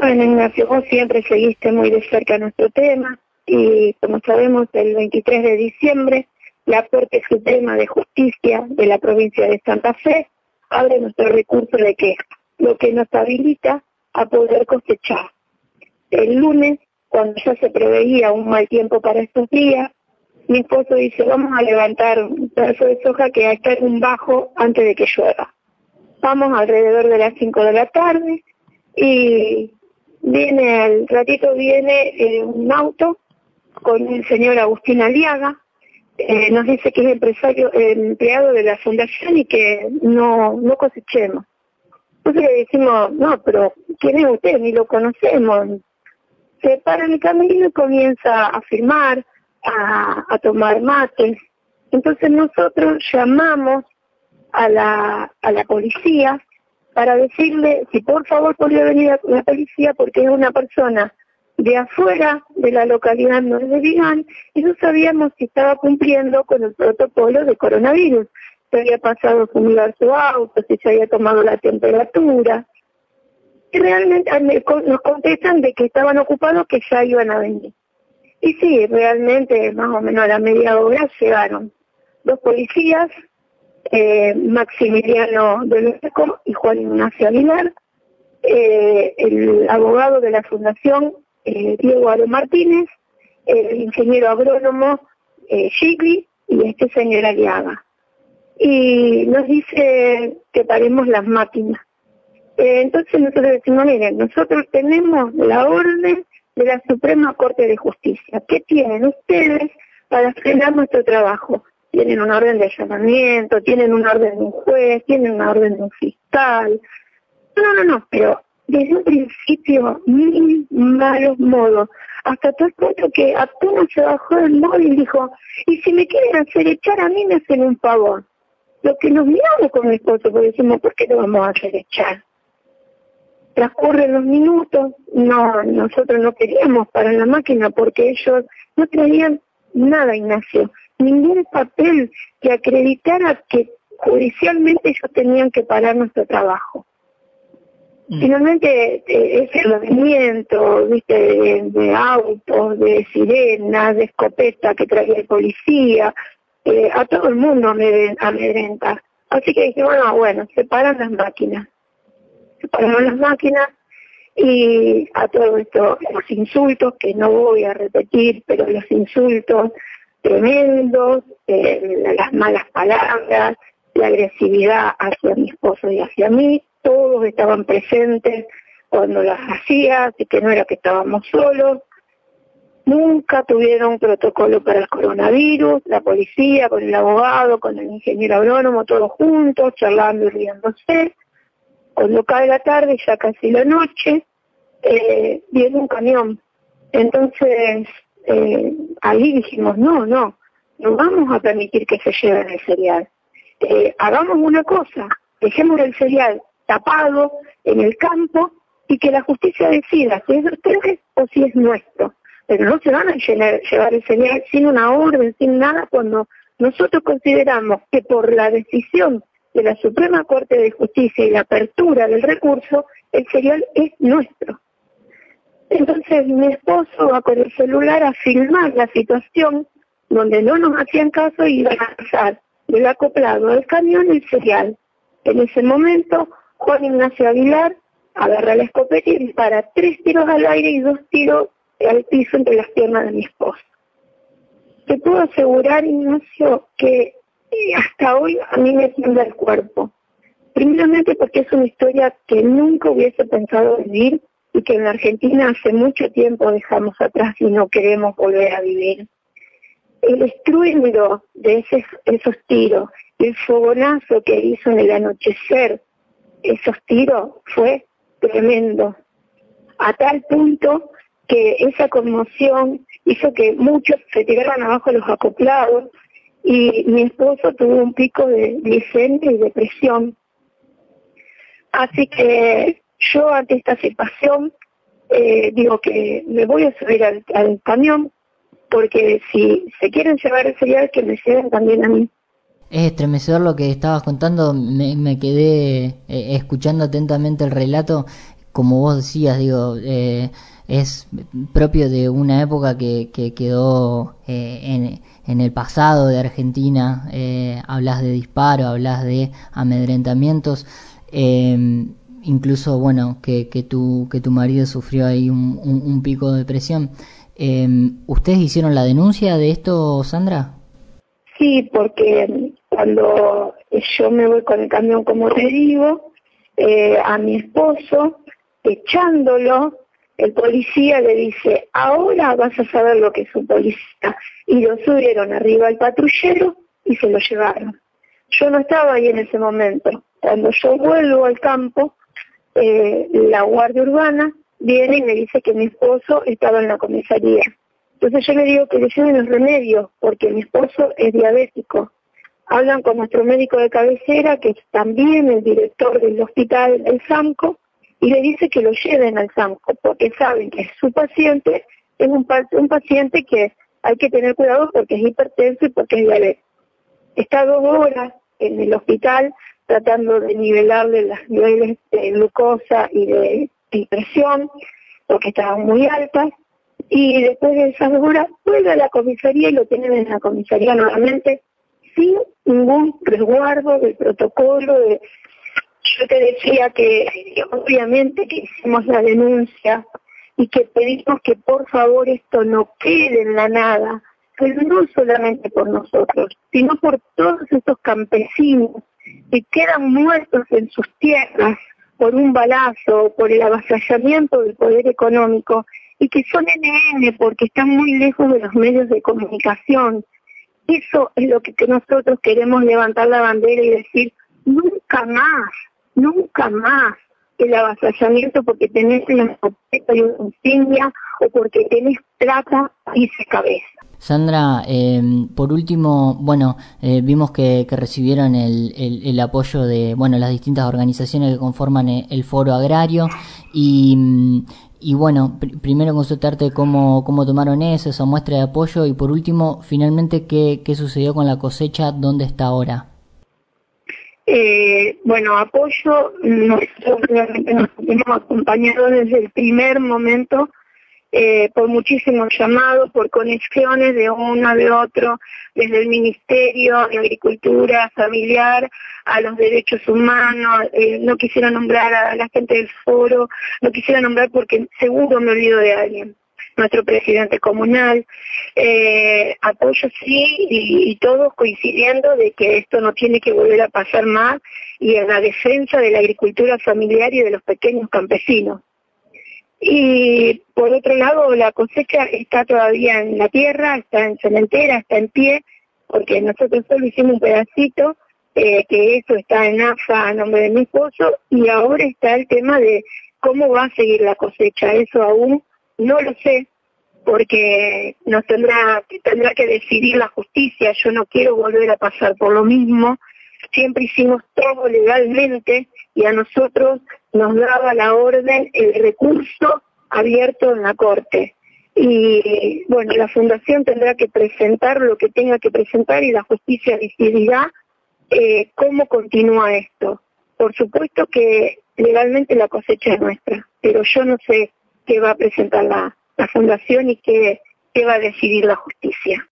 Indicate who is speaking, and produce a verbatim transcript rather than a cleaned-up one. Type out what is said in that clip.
Speaker 1: Bueno, Ignacio, vos siempre seguiste muy de cerca nuestro tema y, como sabemos, el veintitrés de diciembre la Corte Suprema de Justicia de la provincia de Santa Fe abre nuestro recurso de queja, lo que nos habilita a poder cosechar. El lunes, cuando ya se preveía un mal tiempo para estos días, mi esposo dice, vamos a levantar un pedazo de soja que va a estar en un bajo antes de que llueva. Vamos alrededor de las cinco de la tarde y viene, al ratito viene eh, un auto con el señor Agustín Aliaga, eh, nos dice que es empresario, eh, empleado de la fundación y que no, no cosechemos. Entonces le decimos, no, pero ¿quién es usted? Ni lo conocemos. Se para en el camino y comienza a filmar, a, a tomar mates. Entonces nosotros llamamos a la, a la policía para decirle si por favor podría venir a la policía porque es una persona de afuera de la localidad no es de Vigán y no sabíamos si estaba cumpliendo con el protocolo de coronavirus. Se había pasado a fumigar su auto, si se había tomado la temperatura. Y realmente nos contestan de que estaban ocupados, que ya iban a venir. Y sí, realmente más o menos a la media hora llegaron dos policías, eh, Maximiliano del Greco y Juan Ignacio Aguilar, eh, el abogado de la fundación, eh, Diego Aro Martínez, el ingeniero agrónomo eh, Gigli y este señor Aliaga. Y nos dice que paremos las máquinas. Eh, entonces nosotros decimos, miren, nosotros tenemos la orden de la Suprema Corte de Justicia. ¿Qué tienen ustedes para frenar nuestro trabajo? Tienen una orden de allanamiento, tienen una orden de un juez, tienen una orden de un fiscal. No, no, no, pero desde un principio, mil malos modos, hasta tal punto que apenas se bajó del móvil y dijo, y si me quieren hacer echar a mí me hacen un favor. Lo que nos miramos con mi esposo, porque decimos, ¿por qué lo vamos a hacer echar? Transcurren los minutos, no, nosotros no queríamos parar la máquina porque ellos no traían nada, Ignacio, ningún papel que acreditara que judicialmente ellos tenían que parar nuestro trabajo. Mm. Finalmente, eh, ese movimiento, viste, de, de autos, de sirenas, de escopeta que traía el policía, eh, a todo el mundo amedrenta. Así que dije, bueno, bueno, se paran las máquinas. Se pararon las máquinas y a todo esto, los insultos, que no voy a repetir, pero los insultos tremendos, eh, las malas palabras, la agresividad hacia mi esposo y hacia mí, todos estaban presentes cuando las hacía, así que no era que estábamos solos. Nunca tuvieron un protocolo para el coronavirus, la policía, con el abogado, con el ingeniero agrónomo, todos juntos, charlando y riéndose. Cuando cae la tarde, ya casi la noche, eh, viene un camión. Entonces, eh, ahí dijimos, no, no, no vamos a permitir que se lleven el cereal. Eh, hagamos una cosa, dejemos el cereal tapado en el campo y que la justicia decida si es de ustedes o si es nuestro. Pero no se van a llenar, llevar el cereal sin una orden, sin nada, cuando nosotros consideramos que por la decisión de la Suprema Corte de Justicia y la apertura del recurso, el cereal es nuestro. Entonces mi esposo va con el celular a filmar la situación donde no nos hacían caso y iban a pasar del acoplado del camión el cereal. En ese momento, Juan Ignacio Aguilar agarra la escopeta y dispara tres tiros al aire y dos tiros al piso entre las piernas de mi esposo. Te puedo asegurar, Ignacio, que hasta hoy a mí me tiembla el cuerpo. Primeramente porque es una historia que nunca hubiese pensado vivir y que en la Argentina hace mucho tiempo dejamos atrás y no queremos volver a vivir. El estruendo de ese, esos tiros, el fogonazo que hizo en el anochecer esos tiros fue tremendo. A tal punto que esa conmoción hizo que muchos se tiraran abajo los acoplados y mi esposo tuvo un pico de glicemia y depresión. Así que yo ante esta situación eh, digo que me voy a subir al, al camión porque si se quieren llevar el cereal que me lleven también a mí.
Speaker 2: Es estremecedor lo que estabas contando, me, me quedé eh, escuchando atentamente el relato. como vos decías, digo, eh, es propio de una época que, que quedó eh, en, en el pasado de Argentina. Eh, hablas de disparo, hablas de amedrentamientos, eh, incluso, bueno, que, que, tu, que tu marido sufrió ahí un, un, un pico de depresión. Eh, ¿Ustedes hicieron la denuncia de esto, Sandra?
Speaker 1: Sí, porque cuando yo me voy con el camión, como te digo, eh, a mi esposo, echándolo, el policía le dice, ahora vas a saber lo que es un policía. Y lo subieron arriba al patrullero y se lo llevaron. Yo no estaba ahí en ese momento. Cuando yo vuelvo al campo, eh, la guardia urbana viene y me dice que mi esposo estaba en la comisaría. Entonces yo le digo que le lleven los remedios, porque mi esposo es diabético. Hablan con nuestro médico de cabecera, que es también el director del hospital del SAMCO, y le dice que lo lleven al SAMCO, porque saben que su paciente es un, un paciente que hay que tener cuidado porque es hipertenso y porque es diabético. Está dos horas en el hospital tratando de nivelarle los niveles de glucosa y de, de presión, porque estaban muy altas, y después de esas dos horas vuelve a la comisaría y lo tienen en la comisaría nuevamente sin ningún resguardo del protocolo. De... Yo te decía que obviamente que hicimos la denuncia y que pedimos que por favor esto no quede en la nada, pero no solamente por nosotros, sino por todos estos campesinos que quedan muertos en sus tierras por un balazo, por el avasallamiento del poder económico, y que son N N porque están muy lejos de los medios de comunicación. Eso es lo que, que nosotros queremos levantar la bandera y decir, nunca más, nunca más el avasallamiento porque tenés una escopeta y una insignia o porque tenés plata y se cabeza.
Speaker 2: Sandra, eh, por último, bueno, eh, vimos que, que recibieron el, el, el apoyo de, bueno, las distintas organizaciones que conforman el, el Foro Agrario y, y bueno, pr primero consultarte cómo, cómo tomaron eso, esa muestra de apoyo y por último, finalmente, qué, qué sucedió con la cosecha, dónde está ahora.
Speaker 1: Eh, bueno, apoyo, nosotros realmente nos hemos acompañado desde el primer momento. Eh, por muchísimos llamados, por conexiones de uno, de otro, desde el Ministerio de Agricultura Familiar a los derechos humanos. Eh, no quisiera nombrar a la gente del foro, no quisiera nombrar porque seguro me olvido de alguien. Nuestro presidente comunal, eh, apoyo sí, y, y todos coincidiendo de que esto no tiene que volver a pasar más, y en la defensa de la agricultura familiar y de los pequeños campesinos. Y por otro lado, la cosecha está todavía en la tierra, está en cementera, está en pie, porque nosotros solo hicimos un pedacito, eh, que eso está en A F A a nombre de mi esposo, y ahora está el tema de cómo va a seguir la cosecha. Eso aún no lo sé, porque nos tendrá, tendrá que decidir la justicia. Yo no quiero volver a pasar por lo mismo. Siempre hicimos todo legalmente y a nosotros nos daba la orden el recurso abierto en la Corte. Y bueno, la Fundación tendrá que presentar lo que tenga que presentar y la justicia decidirá eh, cómo continúa esto. Por supuesto que legalmente la cosecha es nuestra, pero yo no sé qué va a presentar la, la Fundación y qué, qué va a decidir la justicia.